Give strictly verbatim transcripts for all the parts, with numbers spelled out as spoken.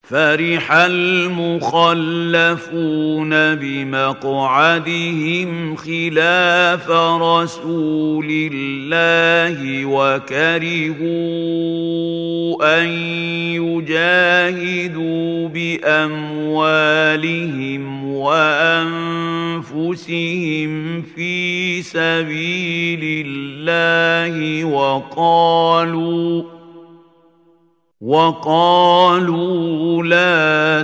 فرح المخلفون بمقعدهم خلاف رسول الله وكرهوا أن يجاهدوا بأموالهم وأنفسهم في سبيل الله وقالوا وقالوا لا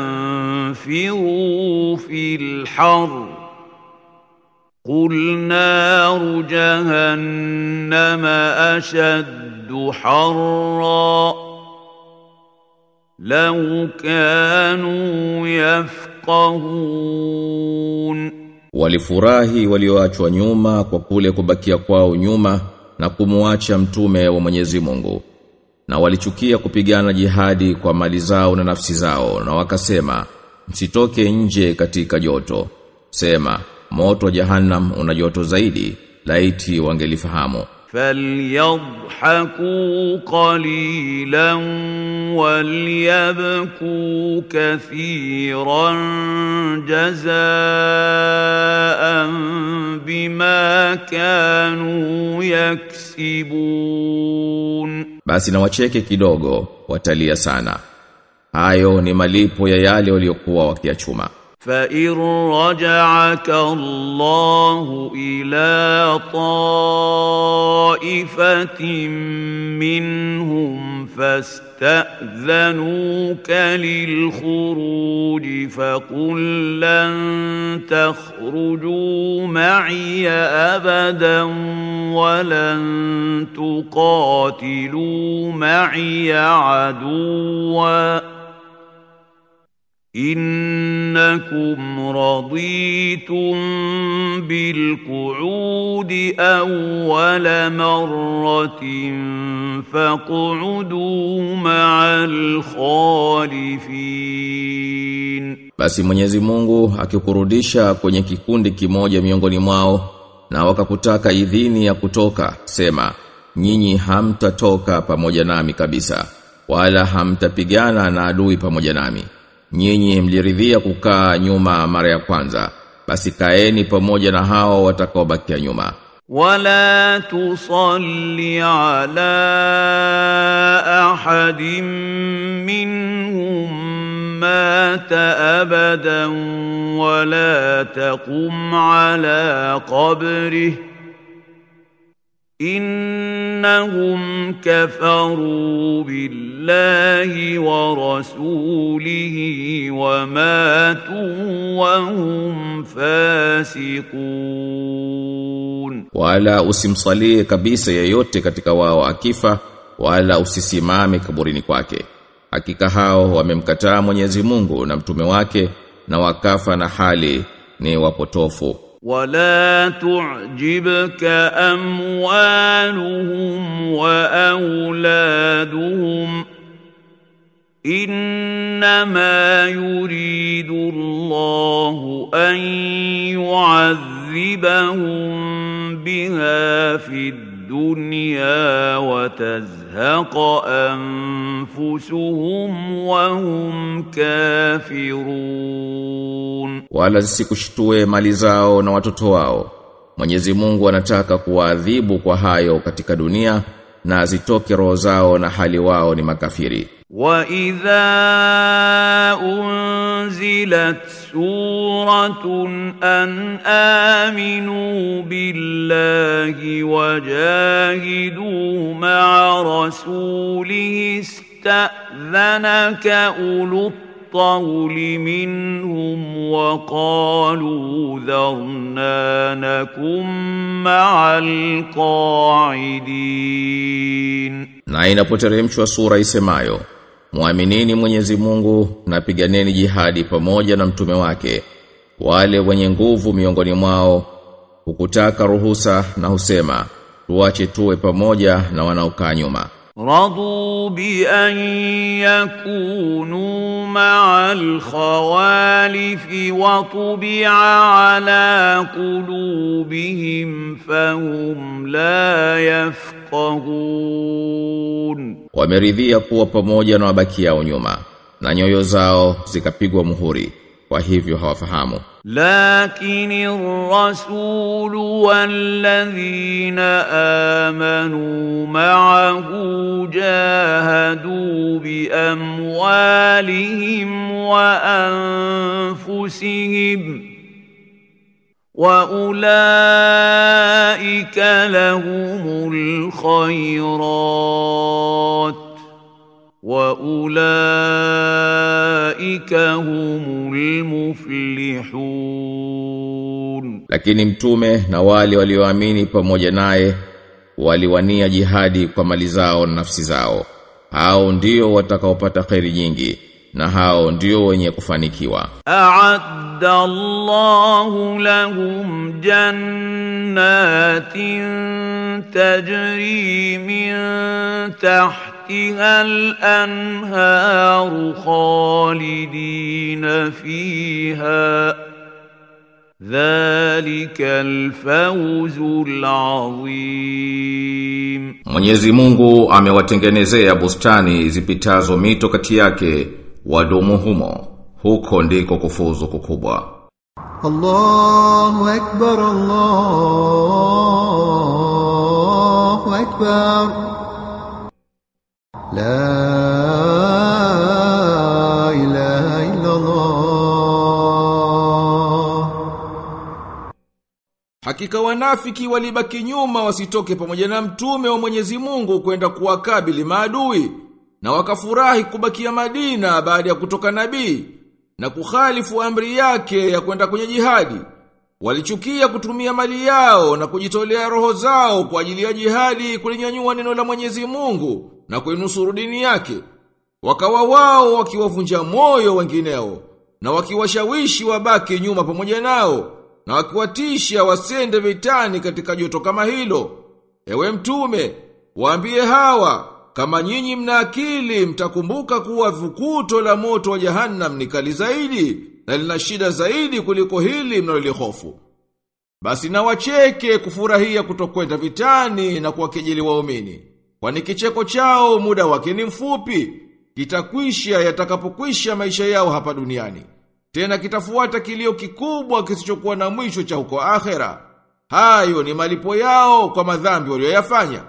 تنفروا في الحر قل نار جهنم أشد حرا لو كانوا يفقهون. Walifurahi walioachwa nyuma kwa kule kubakia kwao nyuma na kumuacha mtume wa Mwenyezi Mungu. Na walichukia kupigana jihadi kwa mali zao na nafsi zao na wakasema msitoke nje katika joto. Sema moto wa jahannam una joto zaidi, laiti wangelifahamu. فَلْيَضْحَكُوا قَلِيلًا وَلْيَبْكُوا كَثِيرًا جَزَاءً بِمَا كَانُوا يَكْسِبُونَ. Basi na wacheke kidogo, watalia sana. Hayo ni malipo ya yale waliokuwa wakiachuma. فَإِن رَّجَعَكَ اللَّهُ إِلَى طَائِفَةٍ مِّنْهُمْ فَاسْتَأْذَنُوكَ لِلْخُرُوجِ فَقُل لَّن تَخْرُجُوا مَعِيَ أَبَدًا وَلَن تُقَاتِلُوا مَعِيَ عَدُوًّا إنكم رضيتم بالقعود أول مرة فاقعدوا مع الخالفين. Basi Mwenyezi Mungu akikurudisha kwenye kikundi kimoja miongoni mwao na wakakutaka idhini ya kutoka, sema nyinyi hamtatoka pamoja nami kabisa wala hamtapigana na adui pamoja nami. Nyinyi mliridhia kukaa nyuma mara ya kwanza, basi kaeni pamoja na hao watakaobakia nyuma. Wala tusalli ala ahadin minhum mata abadan wala taqum ala qabrihi إنهم كفروا بالله ورسوله وماتوا وهم فاسقون. Wala usimsalie kabisa yeyote katika wao akifa, wala usisimame kaburini kwake. Hakika hao wamemkataa Mwenyezi Mungu na mtume wake na wakafa na hali ni wapotofu. ولا تعجبك أموالهم وأولادهم إنما يريد الله أن يعذبهم بها في الدنيا وتزهق أنفسهم وهم كافرون. Wala zisikushtue mali zao na watoto wao. Mwenyezi Mungu anataka kuwaadhibu kwa hayo katika dunia na azitoke roho zao na hali wao ni makafiri. وَإِذَا أُنْزِلَتْ سُورَةٌ أَنْ آمِنُوا بِاللَّهِ وَجَاهِدُوا مَعَ رَسُولِهِ اسْتَأْذَنَكَ أُولُو الطَّوْلِ مِنْهُمْ وَقَالُوا ذَرْنَا نَكُن مَّعَ الْقَاعِدِينَ. Na inapoteremshwa sura isemayo Muaminini Mwenyezi Mungu na piganeni jihadi pamoja na mtume wake. Wale wenye nguvu miongoni mwao hukutaka ruhusa na husema tuache tuwe pamoja na wanaokaa nyuma. رضوا بأن يكونوا مع الخوالف وطبع على قلوبهم فهم لا يفقهون. Wameridhia kuwa pamoja na wabakiao nyuma na nyoyo zao zikapigwa muhuri, kwa hivyo hawafahamu. لكن الرسول والذين آمنوا معه جاهدوا بأموالهم وأنفسهم وأولئك لهم الخيرات وأولئك هم المفلحون. Lakini mtume na wale walioamini pamoja naye waliwania jihadi kwa mali zao na nafsi zao, hao ndio watakaopata khairi nyingi na hao ndio wenye kufanikiwa. A'adda Allahu lahum jannatin tajri min tahtiha al-anharu khalidina fiha dhalika al-fawzul azim. Mwenyezi Mungu amewatengenezea bustani zipitazo mito kati yake, wadumu humo, huko ndiko kufuzu kukubwa. Allahu akbar, Allahu akbar, la ilaha illa Allah. Hakika wanafiki walibaki nyuma wasitoke pamoja na mtume wa Mwenyezi Mungu kwenda kuwakabili maadui, na wakafurahi kubakia Madina baada ya kutoka nabii na kukhalifu amri yake ya kwenda kwenye jihadi. Walichukia kutumia mali yao na kujitolea roho zao kwa ajili ya jihadi kulinyanyua neno la Mwenyezi Mungu na kuinusuru dini yake. Wakawa wao wakiwavunja moyo wengineo na wakiwashawishi wabaki nyuma pamoja nao na wakiwatisha wasende vitani katika joto kama hilo. Ewe mtume, waambie hawa, kama nyinyi mna akili mtakumbuka kuwa vukuto la moto wa Jahannam ni kali zaidi na lina shida zaidi kuliko hili mnalolihofu. Basi na wacheke kufurahia kutokwenda vitani na kuwakejeli waumini, kwani kicheko chao muda wake ni mfupi, kitakwisha yatakapokwisha maisha yao hapa duniani. Tena kitafuata kilio kikubwa kisichokuwa na mwisho cha huko akhera. Hayo ni malipo yao kwa madhambi walioyafanya.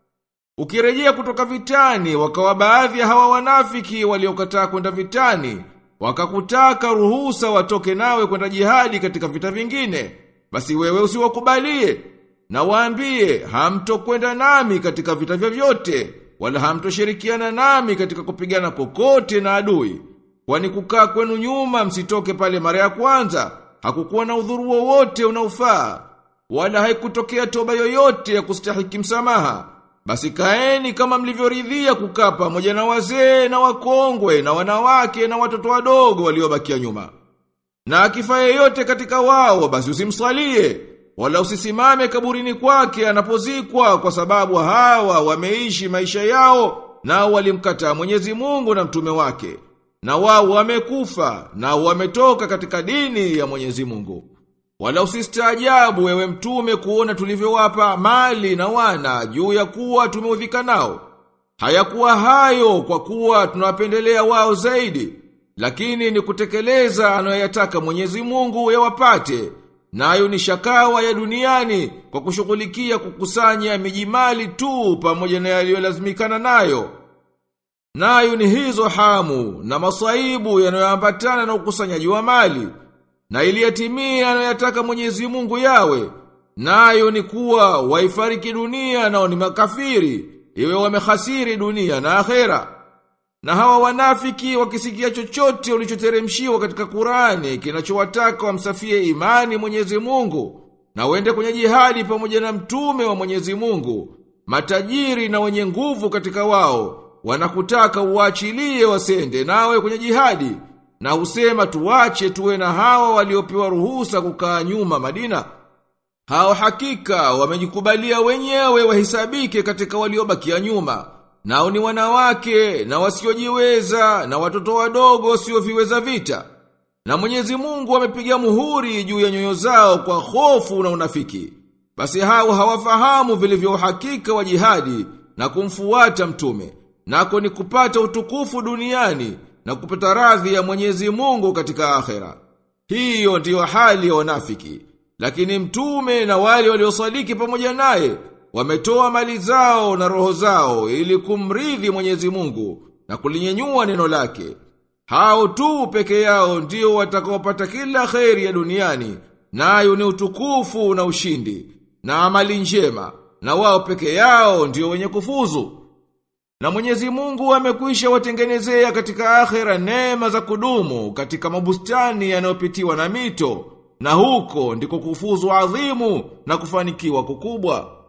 Ukirejea kutoka vitani, wakawa baadhi ya hawa wanafiki waliokataa kwenda vitani, wakakutaka ruhusa watoke nawe kwenda jihadi katika vita vingine. Basi wewe usiwakubalie, na waambie hamtokwenda nami katika vita vyovyote, wala hamtoshirikiana nami katika kupigana kokote na adui. Kwani kukaa kwenu nyuma msitoke pale mara ya kwanza hakukuwa na udhuru wowote unaofaa, wala haikutokea toba yoyote ya kustahiki msamaha. Basi kaeni kama mlivyoridhia kukaa pamoja na wazee na wakongwe na wanawake na watoto wadogo waliobakia nyuma. Na akifa yeyote katika wao, basi usimsalie wala usisimame kaburini kwake anapozikwa, kwa sababu hawa wameishi maisha yao na walimkataa Mwenyezi Mungu na mtume wake, na wao wamekufa na wametoka katika dini ya Mwenyezi Mungu. Wala usistaajabu wewe mtume kuona tulivyowapa mali na wana juu ya kuwa tumeudhika nao. Hayakuwa hayo kwa kuwa tunawapendelea wao zaidi, lakini ni kutekeleza anayoyataka Mwenyezi Mungu yawapate, nayo ni shakawa ya duniani kwa kushughulikia kukusanya mijimali tu pamoja na yaliyolazimikana nayo. Nayo ni hizo hamu na masaibu yanayoambatana na ukusanyaji wa mali, na ili yatimie anayotaka Mwenyezi Mungu yawe, nayo ni kuwa waifariki dunia nao ni makafiri, iwe wamehasiri dunia na akhera. Na hawa wanafiki wakisikia chochote ulichoteremshiwa katika Qur'ani kinachowataka wamsafie imani Mwenyezi Mungu na wende kwenye jihadi pamoja na mtume wa Mwenyezi Mungu, matajiri na wenye nguvu katika wao wanakutaka uachilie wasende nawe kwenye jihadi, na husema tuwache tuwe na hawa waliopewa ruhusa kukaa nyuma Madina. Hao hakika wamejikubalia wenyewe wahisabike katika waliobakia nyuma, nao ni wanawake na wasiojiweza na watoto wadogo wasioviweza vita. Na Mwenyezi Mungu amepiga muhuri juu ya nyoyo zao kwa hofu na unafiki. Basi hao hawafahamu vilivyo uhakika wa jihadi na kumfuata mtume, nako ni kupata utukufu duniani na kupata radhi ya Mwenyezi Mungu katika akhera. Hiyo ndiyo hali ya wanafiki. Lakini mtume na wale waliosadiki pamoja naye wametoa mali zao na roho zao ili kumridhi Mwenyezi Mungu na kulinyenyua neno lake. Hao tu peke yao ndio watakaopata kila kheri ya duniani, nayo ni utukufu na ushindi na amali njema, na wao peke yao ndio wenye kufuzu. Na Mwenyezi Mungu amekwisha watengenezea katika akhera neema za kudumu katika mabustani yanayopitiwa na mito, na huko ndiko kufuzu adhimu na kufanikiwa kukubwa.